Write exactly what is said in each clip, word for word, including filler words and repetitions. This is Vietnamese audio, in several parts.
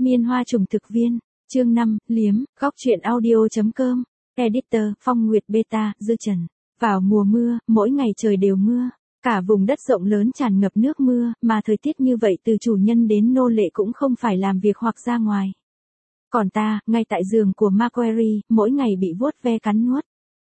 Miên Hoa trùng thực viên, chương năm, liếm, góc truyện audio.com, editor, Phong Nguyệt Beta, Dư Trần. Vào mùa mưa, mỗi ngày trời đều mưa, cả vùng đất rộng lớn tràn ngập nước mưa, mà thời tiết như vậy từ chủ nhân đến nô lệ cũng không phải làm việc hoặc ra ngoài. Còn ta, ngay tại giường của Macquarie, mỗi ngày bị vuốt ve cắn nuốt.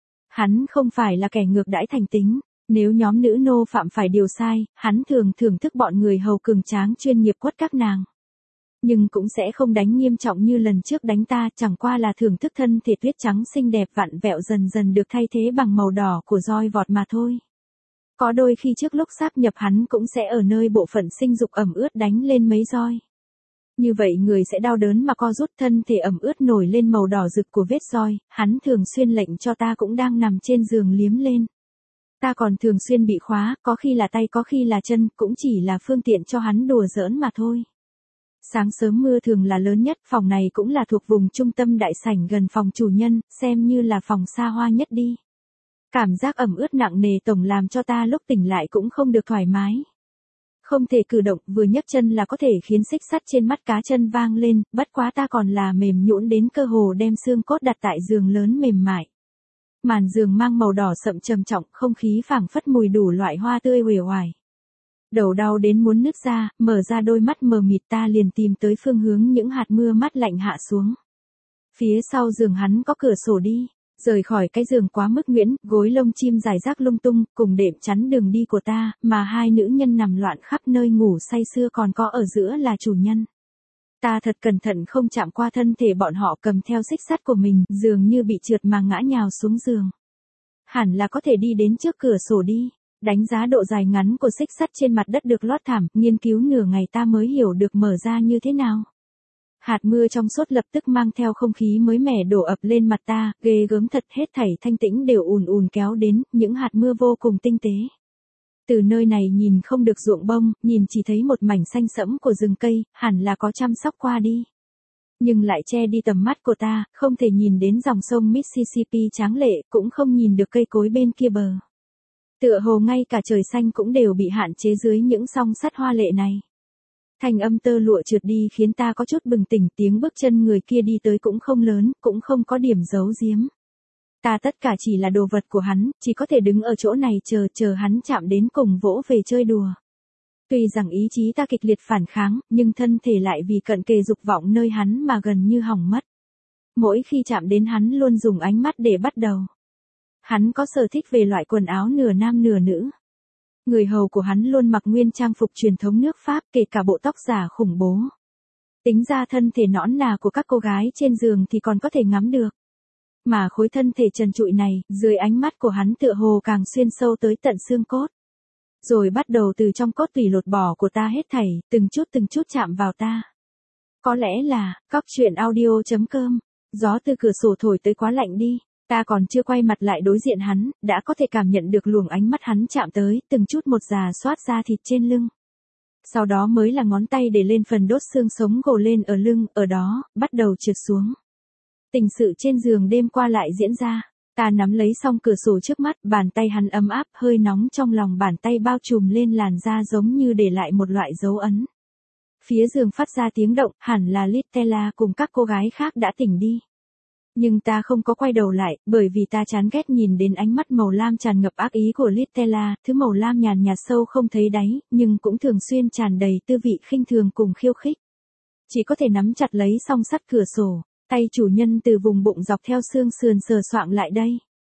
Hắn không phải là kẻ ngược đãi thành tính. Nếu nhóm nữ nô phạm phải điều sai, hắn thường thưởng thức bọn người hầu cường tráng chuyên nghiệp quất các nàng. Nhưng cũng sẽ không đánh nghiêm trọng như lần trước đánh ta, chẳng qua là thưởng thức thân thể tuyết trắng xinh đẹp vặn vẹo dần dần được thay thế bằng màu đỏ của roi vọt mà thôi. Có đôi khi trước lúc sáp nhập hắn cũng sẽ ở nơi bộ phận sinh dục ẩm ướt đánh lên mấy roi. Như vậy người sẽ đau đớn mà co rút, thân thể ẩm ướt nổi lên màu đỏ rực của vết roi, hắn thường xuyên lệnh cho ta cũng đang nằm trên giường liếm lên. Ta còn thường xuyên bị khóa, có khi là tay có khi là chân, cũng chỉ là phương tiện cho hắn đùa giỡn mà thôi. Sáng sớm mưa thường là lớn nhất, phòng này cũng là thuộc vùng trung tâm đại sảnh gần phòng chủ nhân, xem như là phòng xa hoa nhất đi. Cảm giác ẩm ướt nặng nề tổng làm cho ta lúc tỉnh lại cũng không được thoải mái. Không thể cử động, vừa nhấc chân là có thể khiến xích sắt trên mắt cá chân vang lên, bất quá ta còn là mềm nhũn đến cơ hồ đem xương cốt đặt tại giường lớn mềm mại. Màn giường mang màu đỏ sậm trầm trọng, không khí phảng phất mùi đủ loại hoa tươi uể oải. Đầu đau đến muốn nứt ra, mở ra đôi mắt mờ mịt ta liền tìm tới phương hướng những hạt mưa mát lạnh hạ xuống. Phía sau giường hắn có cửa sổ đi, rời khỏi cái giường quá mức nguyễn, gối lông chim rải rác lung tung, cùng đệm chắn đường đi của ta, mà hai nữ nhân nằm loạn khắp nơi ngủ say sưa, còn có ở giữa là chủ nhân. Ta thật cẩn thận không chạm qua thân thể bọn họ, cầm theo xích sắt của mình, dường như bị trượt mà ngã nhào xuống giường. Hẳn là có thể đi đến trước cửa sổ đi, đánh giá độ dài ngắn của xích sắt trên mặt đất được lót thảm, nghiên cứu nửa ngày ta mới hiểu được mở ra như thế nào. Hạt mưa trong suốt lập tức mang theo không khí mới mẻ đổ ập lên mặt ta, ghê gớm thật, hết thảy thanh tĩnh đều ùn ùn kéo đến, những hạt mưa vô cùng tinh tế. Từ nơi này nhìn không được ruộng bông, nhìn chỉ thấy một mảnh xanh sẫm của rừng cây, hẳn là có chăm sóc qua đi. Nhưng lại che đi tầm mắt của ta, không thể nhìn đến dòng sông Mississippi tráng lệ, cũng không nhìn được cây cối bên kia bờ. Tựa hồ ngay cả trời xanh cũng đều bị hạn chế dưới những song sắt hoa lệ này. Thanh âm tơ lụa trượt đi khiến ta có chút bừng tỉnh, tiếng bước chân người kia đi tới cũng không lớn, cũng không có điểm giấu giếm. Ta tất cả chỉ là đồ vật của hắn, chỉ có thể đứng ở chỗ này chờ chờ hắn chạm đến cùng vỗ về chơi đùa. Tuy rằng ý chí ta kịch liệt phản kháng, nhưng thân thể lại vì cận kề dục vọng nơi hắn mà gần như hỏng mất. Mỗi khi chạm đến hắn luôn dùng ánh mắt để bắt đầu. Hắn có sở thích về loại quần áo nửa nam nửa nữ. Người hầu của hắn luôn mặc nguyên trang phục truyền thống nước Pháp, kể cả bộ tóc giả khủng bố. Tính ra thân thể nõn nà của các cô gái trên giường thì còn có thể ngắm được. Mà khối thân thể trần trụi này, dưới ánh mắt của hắn tựa hồ càng xuyên sâu tới tận xương cốt. Rồi bắt đầu từ trong cốt tủy lột bỏ của ta hết thảy, từng chút từng chút chạm vào ta. Có lẽ là, góc truyện audio.com, gió từ cửa sổ thổi tới quá lạnh đi. Ta còn chưa quay mặt lại đối diện hắn, đã có thể cảm nhận được luồng ánh mắt hắn chạm tới, từng chút một rà soát da thịt trên lưng. Sau đó mới là ngón tay để lên phần đốt xương sống gồ lên ở lưng, ở đó, bắt đầu trượt xuống. Tình sự trên giường đêm qua lại diễn ra, ta nắm lấy xong cửa sổ trước mắt, bàn tay hắn ấm áp, hơi nóng trong lòng bàn tay bao trùm lên làn da giống như để lại một loại dấu ấn. Phía giường phát ra tiếng động, hẳn là Litella cùng các cô gái khác đã tỉnh đi. Nhưng ta không có quay đầu lại, bởi vì ta chán ghét nhìn đến ánh mắt màu lam tràn ngập ác ý của Litella, thứ màu lam nhàn nhạt sâu không thấy đáy, nhưng cũng thường xuyên tràn đầy tư vị khinh thường cùng khiêu khích. Chỉ có thể nắm chặt lấy song sắt cửa sổ, tay chủ nhân từ vùng bụng dọc theo xương sườn sờ soạng lại đây.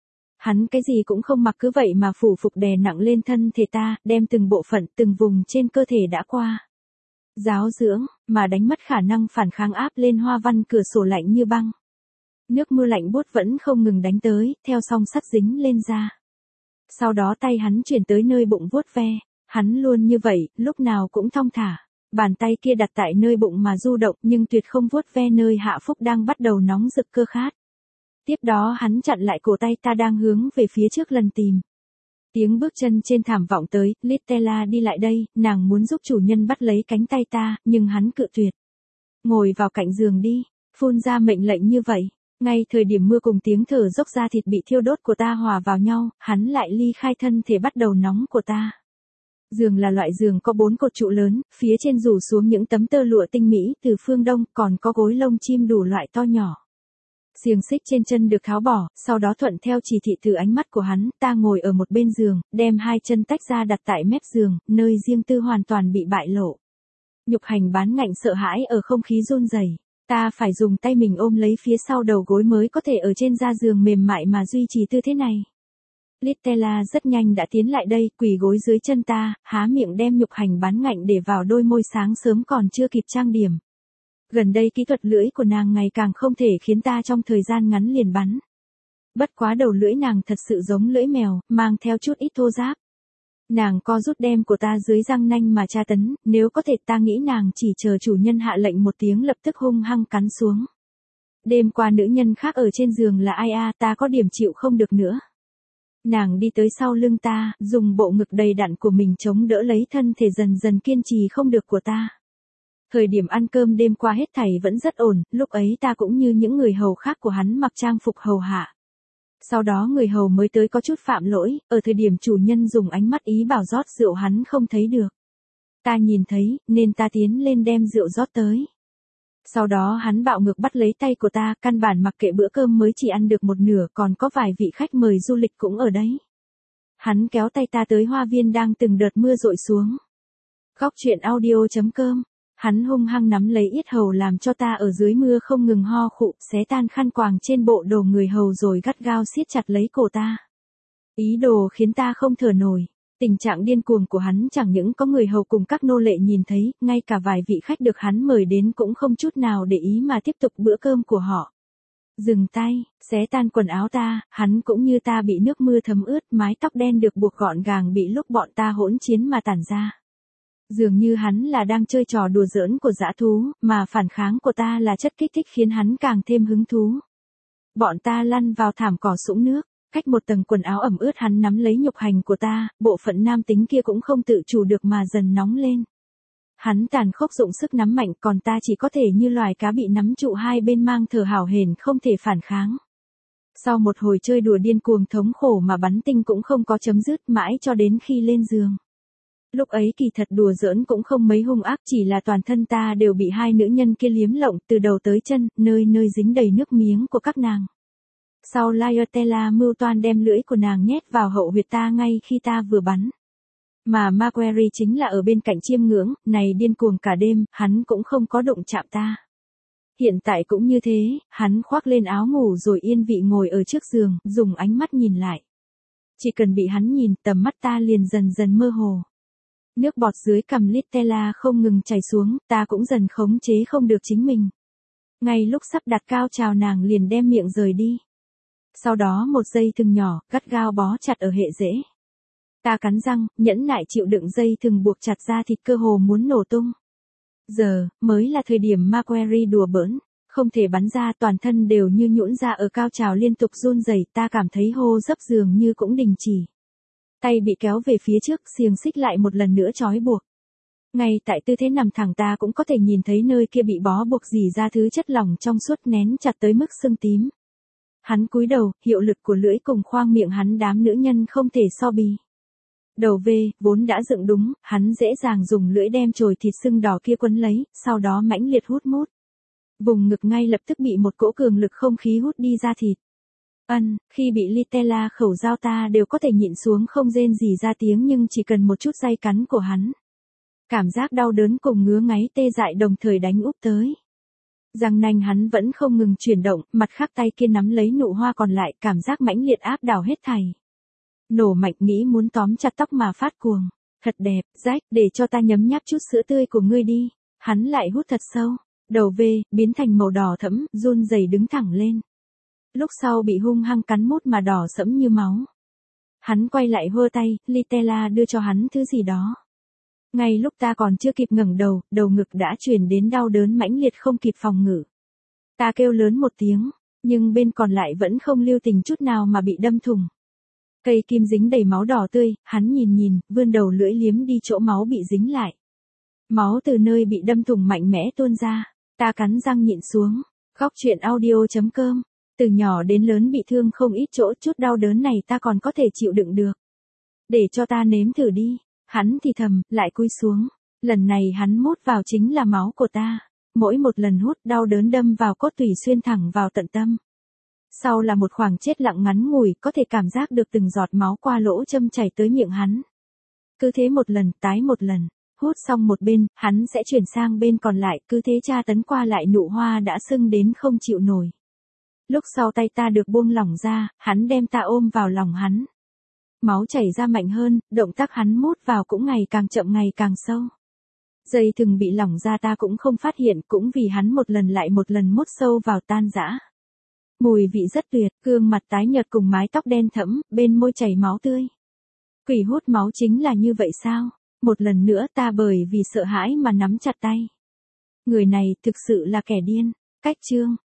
Hắn cái gì cũng không mặc cứ vậy mà phủ phục đè nặng lên thân thể ta, đem từng bộ phận, từng vùng trên cơ thể đã qua giáo dưỡng, mà đánh mất khả năng phản kháng áp lên hoa văn cửa sổ lạnh như băng. Nước mưa lạnh buốt vẫn không ngừng đánh tới, theo song sắt dính lên da. Sau đó tay hắn chuyển tới nơi bụng vuốt ve, hắn luôn như vậy, lúc nào cũng thong thả. Bàn tay kia đặt tại nơi bụng mà du động, nhưng tuyệt không vuốt ve nơi hạ phúc đang bắt đầu nóng rực cơ khát. Tiếp đó hắn chặn lại cổ tay ta đang hướng về phía trước lần tìm. Tiếng bước chân trên thảm vọng tới, Litella đi lại đây, nàng muốn giúp chủ nhân bắt lấy cánh tay ta, nhưng hắn cự tuyệt. Ngồi vào cạnh giường đi, phun ra mệnh lệnh như vậy. Ngay thời điểm mưa cùng tiếng thở dốc da thịt bị thiêu đốt của ta hòa vào nhau, hắn lại ly khai thân thể bắt đầu nóng của ta. Giường là loại giường có bốn cột trụ lớn, phía trên rủ xuống những tấm tơ lụa tinh mỹ từ phương Đông, còn có gối lông chim đủ loại to nhỏ. Xiềng xích trên chân được tháo bỏ, sau đó thuận theo chỉ thị từ ánh mắt của hắn, ta ngồi ở một bên giường, đem hai chân tách ra đặt tại mép giường, nơi riêng tư hoàn toàn bị bại lộ. Nhục hành bán ngạnh sợ hãi ở không khí run rẩy. Ta phải dùng tay mình ôm lấy phía sau đầu gối mới có thể ở trên da giường mềm mại mà duy trì tư thế này. Litella rất nhanh đã tiến lại đây, quỳ gối dưới chân ta, há miệng đem nhục hành bán ngạnh để vào đôi môi sáng sớm còn chưa kịp trang điểm. Gần đây kỹ thuật lưỡi của nàng ngày càng không thể khiến ta trong thời gian ngắn liền bắn. Bất quá đầu lưỡi nàng thật sự giống lưỡi mèo, mang theo chút ít thô ráp. Nàng co rút đem của ta dưới răng nanh mà tra tấn, nếu có thể ta nghĩ nàng chỉ chờ chủ nhân hạ lệnh một tiếng lập tức hung hăng cắn xuống. Đêm qua nữ nhân khác ở trên giường là ai a, ta có điểm chịu không được nữa. Nàng đi tới sau lưng ta, dùng bộ ngực đầy đặn của mình chống đỡ lấy thân thể dần dần kiên trì không được của ta. Thời điểm ăn cơm đêm qua hết thảy vẫn rất ổn, lúc ấy ta cũng như những người hầu khác của hắn mặc trang phục hầu hạ. Sau đó người hầu mới tới có chút phạm lỗi, ở thời điểm chủ nhân dùng ánh mắt ý bảo rót rượu hắn không thấy được. Ta nhìn thấy, nên ta tiến lên đem rượu rót tới. Sau đó hắn bạo ngược bắt lấy tay của ta, căn bản mặc kệ bữa cơm mới chỉ ăn được một nửa, còn có vài vị khách mời du lịch cũng ở đấy. Hắn kéo tay ta tới hoa viên đang từng đợt mưa rội xuống. Góc truyện audio chấm com. Hắn hung hăng nắm lấy yết hầu làm cho ta ở dưới mưa không ngừng ho khụ, xé tan khăn quàng trên bộ đồ người hầu rồi gắt gao siết chặt lấy cổ ta. Ý đồ khiến ta không thở nổi. Tình trạng điên cuồng của hắn chẳng những có người hầu cùng các nô lệ nhìn thấy, ngay cả vài vị khách được hắn mời đến cũng không chút nào để ý mà tiếp tục bữa cơm của họ. Dừng tay, xé tan quần áo ta, hắn cũng như ta bị nước mưa thấm ướt, mái tóc đen được buộc gọn gàng bị lúc bọn ta hỗn chiến mà tản ra. Dường như hắn là đang chơi trò đùa giỡn của dã thú, mà phản kháng của ta là chất kích thích khiến hắn càng thêm hứng thú. Bọn ta lăn vào thảm cỏ sũng nước, cách một tầng quần áo ẩm ướt hắn nắm lấy nhục hành của ta, bộ phận nam tính kia cũng không tự chủ được mà dần nóng lên. Hắn tàn khốc dụng sức nắm mạnh, còn ta chỉ có thể như loài cá bị nắm trụ hai bên mang thở hào hển không thể phản kháng. Sau một hồi chơi đùa điên cuồng thống khổ mà bắn tinh cũng không có chấm dứt mãi cho đến khi lên giường. Lúc ấy kỳ thật đùa giỡn cũng không mấy hung ác, chỉ là toàn thân ta đều bị hai nữ nhân kia liếm lộng từ đầu tới chân, nơi nơi dính đầy nước miếng của các nàng. Sau Liotella mưu toan đem lưỡi của nàng nhét vào hậu huyệt ta ngay khi ta vừa bắn. Mà Marguerite chính là ở bên cạnh chiêm ngưỡng, này điên cuồng cả đêm, hắn cũng không có đụng chạm ta. Hiện tại cũng như thế, hắn khoác lên áo ngủ rồi yên vị ngồi ở trước giường, dùng ánh mắt nhìn lại. Chỉ cần bị hắn nhìn, tầm mắt ta liền dần dần mơ hồ. Nước bọt dưới cằm Litella không ngừng chảy xuống, ta cũng dần khống chế không được chính mình. Ngay lúc sắp đặt cao trào nàng liền đem miệng rời đi. Sau đó một dây thừng nhỏ, gắt gao bó chặt ở hệ rễ. Ta cắn răng, nhẫn nại chịu đựng dây thừng buộc chặt ra thịt cơ hồ muốn nổ tung. Giờ, mới là thời điểm Marguerite đùa bỡn, không thể bắn ra, toàn thân đều như nhũn ra ở cao trào liên tục run rẩy, ta cảm thấy hô hấp dường như cũng đình chỉ. Tay bị kéo về phía trước, xiềng xích lại một lần nữa trói buộc. Ngay tại tư thế nằm thẳng ta cũng có thể nhìn thấy nơi kia bị bó buộc dì ra thứ chất lỏng trong suốt nén chặt tới mức sưng tím. Hắn cúi đầu, hiệu lực của lưỡi cùng khoang miệng hắn đám nữ nhân không thể so bì. Đầu V, vốn đã dựng đúng, hắn dễ dàng dùng lưỡi đem chồi thịt sưng đỏ kia quấn lấy, sau đó mãnh liệt hút mút. Vùng ngực ngay lập tức bị một cỗ cường lực không khí hút đi ra thịt. Ân, khi bị Litella khẩu dao ta đều có thể nhịn xuống không rên gì ra tiếng nhưng chỉ cần một chút day cắn của hắn. Cảm giác đau đớn cùng ngứa ngáy tê dại đồng thời đánh úp tới. Răng nanh hắn vẫn không ngừng chuyển động, mặt khác tay kia nắm lấy nụ hoa còn lại, cảm giác mãnh liệt áp đảo hết thảy. Nổ mạnh nghĩ muốn tóm chặt tóc mà phát cuồng. Thật đẹp, rách, để cho ta nhấm nháp chút sữa tươi của ngươi đi. Hắn lại hút thật sâu. Đầu V, biến thành màu đỏ thẫm, run rẩy đứng thẳng lên. Lúc sau bị hung hăng cắn mút mà đỏ sẫm như máu. Hắn quay lại hơ tay, Litella đưa cho hắn thứ gì đó. Ngay lúc ta còn chưa kịp ngẩng đầu, đầu ngực đã truyền đến đau đớn mãnh liệt không kịp phòng ngự. Ta kêu lớn một tiếng, nhưng bên còn lại vẫn không lưu tình chút nào mà bị đâm thủng. Cây kim dính đầy máu đỏ tươi, hắn nhìn nhìn, vươn đầu lưỡi liếm đi chỗ máu bị dính lại. Máu từ nơi bị đâm thủng mạnh mẽ tuôn ra, ta cắn răng nhịn xuống. Góc truyện audio chấm com. Từ nhỏ đến lớn bị thương không ít chỗ, chút đau đớn này ta còn có thể chịu đựng được. Để cho ta nếm thử đi. Hắn thì thầm, lại cúi xuống. Lần này hắn mút vào chính là máu của ta. Mỗi một lần hút đau đớn đâm vào cốt tủy xuyên thẳng vào tận tâm. Sau là một khoảng chết lặng ngắn ngủi, có thể cảm giác được từng giọt máu qua lỗ châm chảy tới miệng hắn. Cứ thế một lần, tái một lần. Hút xong một bên, hắn sẽ chuyển sang bên còn lại, cứ thế tra tấn qua lại nụ hoa đã sưng đến không chịu nổi. Lúc sau tay ta được buông lỏng ra, hắn đem ta ôm vào lòng hắn. Máu chảy ra mạnh hơn, động tác hắn mút vào cũng ngày càng chậm ngày càng sâu. Dây thừng bị lỏng ra ta cũng không phát hiện, cũng vì hắn một lần lại một lần mút sâu vào tan rã. Mùi vị rất tuyệt, gương mặt tái nhợt cùng mái tóc đen thẫm, bên môi chảy máu tươi. Quỷ hút máu chính là như vậy sao? Một lần nữa ta bởi vì sợ hãi mà nắm chặt tay. Người này thực sự là kẻ điên. Cách chương